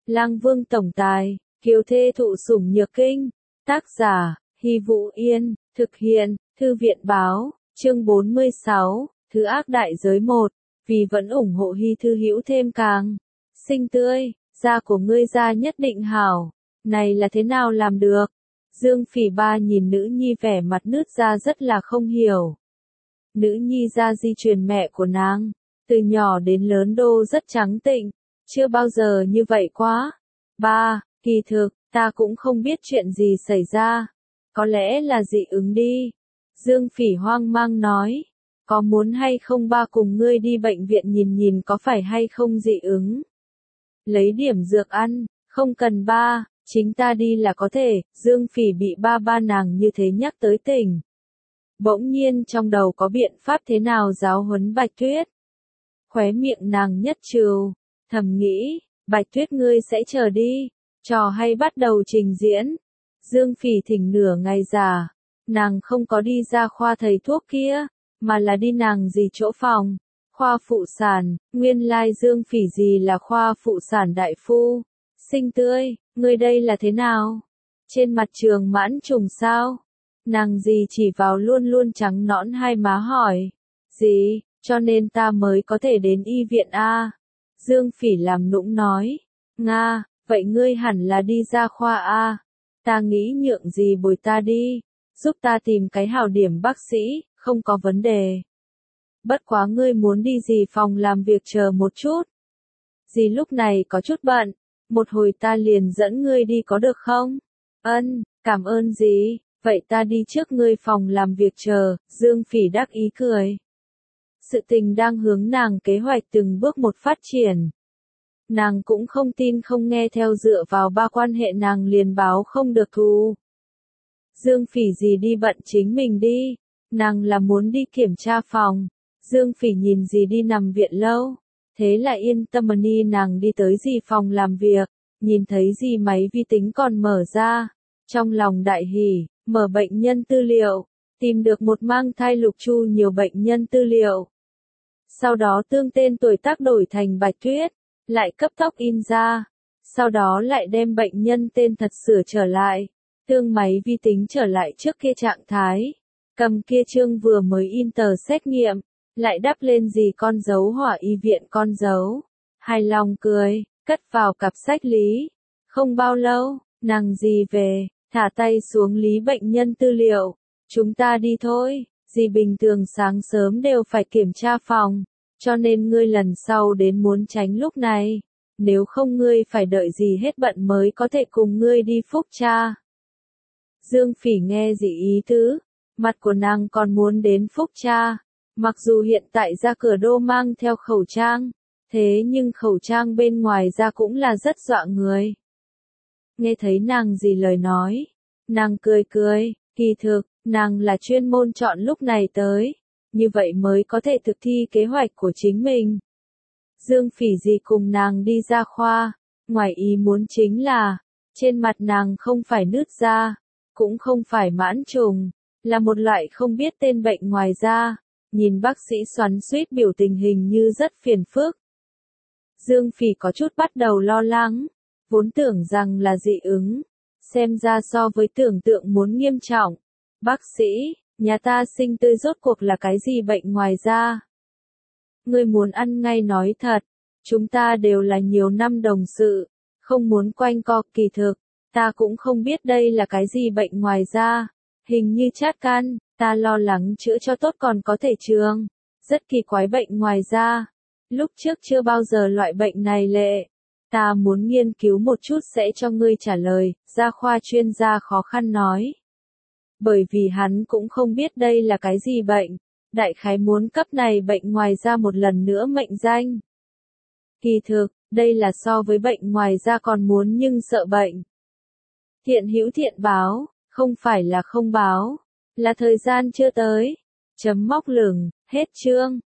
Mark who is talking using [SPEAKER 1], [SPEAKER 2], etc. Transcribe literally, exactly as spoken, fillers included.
[SPEAKER 1] Lang Vương tổng tài, kiều thê thụ sủng nhược kinh. Tác giả, Hy Vũ Yên, thực hiện, Thư viện báo, chương bốn mươi sáu, Thứ ác đại giới một, vì vẫn ủng hộ Hy Thư hữu thêm càng. Xinh tươi, da của ngươi da nhất định hảo, này là thế nào làm được? Dương Phỉ Ba nhìn nữ nhi vẻ mặt nứt ra rất là không hiểu. Nữ nhi da di truyền mẹ của nàng, từ nhỏ đến lớn đô rất trắng tịnh, chưa bao giờ như vậy quá. Ba, kỳ thực, ta cũng không biết chuyện gì xảy ra, có lẽ là dị ứng đi. Dương Phỉ hoang mang nói, có muốn hay không ba cùng ngươi đi bệnh viện nhìn nhìn có phải hay không dị ứng? Lấy điểm dược ăn, không cần ba, chính ta đi là có thể. Dương Phỉ bị ba ba nàng như thế nhắc tới tỉnh. Bỗng nhiên trong đầu có biện pháp thế nào giáo huấn Bạch Tuyết. Khóe miệng nàng nhất trừ, thầm nghĩ, Bạch Tuyết ngươi sẽ chờ đi, trò hay bắt đầu trình diễn. Dương Phỉ thỉnh nửa ngày già, nàng không có đi ra khoa thầy thuốc kia, mà là đi nàng gì chỗ phòng, khoa phụ sản. Nguyên lai Dương Phỉ gì là khoa phụ sản đại phu. Xinh tươi, ngươi đây là thế nào? Trên mặt trường mãn trùng sao? Nàng gì chỉ vào luôn luôn trắng nõn hai má hỏi. Gì, cho nên ta mới có thể đến y viện A. Dương Phỉ làm nũng nói. Nga, vậy ngươi hẳn là đi ra khoa A. Ta nghĩ nhượng gì bồi ta đi, giúp ta tìm cái hảo điểm bác sĩ, không có vấn đề. Bất quá ngươi muốn đi gì phòng làm việc chờ một chút. Dì lúc này có chút bận, một hồi ta liền dẫn ngươi đi có được không? Ân, cảm ơn dì, vậy ta đi trước ngươi phòng làm việc chờ. Dương Phỉ đắc ý cười. Sự tình đang hướng nàng kế hoạch từng bước một phát triển. Nàng cũng không tin không nghe theo dựa vào ba quan hệ nàng liền báo không được thù. Dương Phỉ gì đi bận chính mình đi, nàng là muốn đi kiểm tra phòng. Dương Phỉ nhìn gì đi nằm viện lâu, thế là yên tâm đi nàng đi tới gì phòng làm việc, nhìn thấy gì máy vi tính còn mở ra. Trong lòng đại hỉ, mở bệnh nhân tư liệu, tìm được một mang thai Lục Chu nhiều bệnh nhân tư liệu. Sau đó tương tên tuổi tác đổi thành Bạch Tuyết, lại cấp tốc in ra, sau đó lại đem bệnh nhân tên thật sửa trở lại, tương máy vi tính trở lại trước kia trạng thái, cầm kia chương vừa mới in tờ xét nghiệm, lại đắp lên gì con dấu hỏa y viện con dấu, hài lòng cười, cất vào cặp sách lý. Không bao lâu, nàng gì về, thả tay xuống lý bệnh nhân tư liệu, chúng ta đi thôi. Dì bình thường sáng sớm đều phải kiểm tra phòng, cho nên ngươi lần sau đến muốn tránh lúc này, nếu không ngươi phải đợi dì hết bận mới có thể cùng ngươi đi phúc tra. Dương Phỉ nghe dì ý tứ, mặt của nàng còn muốn đến phúc tra, mặc dù hiện tại ra cửa đô mang theo khẩu trang, thế nhưng khẩu trang bên ngoài ra cũng là rất dọa người. Nghe thấy nàng dì lời nói, nàng cười cười, kỳ thực, nàng là chuyên môn chọn lúc này tới, như vậy mới có thể thực thi kế hoạch của chính mình. Dương Phỉ gì cùng nàng đi ra khoa, ngoài ý muốn chính là, trên mặt nàng không phải nứt da, cũng không phải mãn trùng, là một loại không biết tên bệnh ngoài da, nhìn bác sĩ xoắn xuýt biểu tình hình như rất phiền phức. Dương Phỉ có chút bắt đầu lo lắng, vốn tưởng rằng là dị ứng, xem ra so với tưởng tượng muốn nghiêm trọng. Bác sĩ, nhà ta xinh tươi rốt cuộc là cái gì bệnh ngoài da? Ngươi muốn ăn ngay nói thật, chúng ta đều là nhiều năm đồng sự, không muốn quanh co. Kỳ thực, ta cũng không biết đây là cái gì bệnh ngoài da, hình như chát can, ta lo lắng chữa cho tốt còn có thể trường, rất kỳ quái bệnh ngoài da, lúc trước chưa bao giờ loại bệnh này lệ. Ta muốn nghiên cứu một chút sẽ cho ngươi trả lời, gia khoa chuyên gia khó khăn nói. Bởi vì hắn cũng không biết đây là cái gì bệnh, đại khái muốn cấp này bệnh ngoài da một lần nữa mệnh danh. Kỳ thực, đây là so với bệnh ngoài da còn muốn nhưng sợ bệnh. Thiện hữu thiện báo, không phải là không báo, là thời gian chưa tới. Chấm móc lửng, hết chương.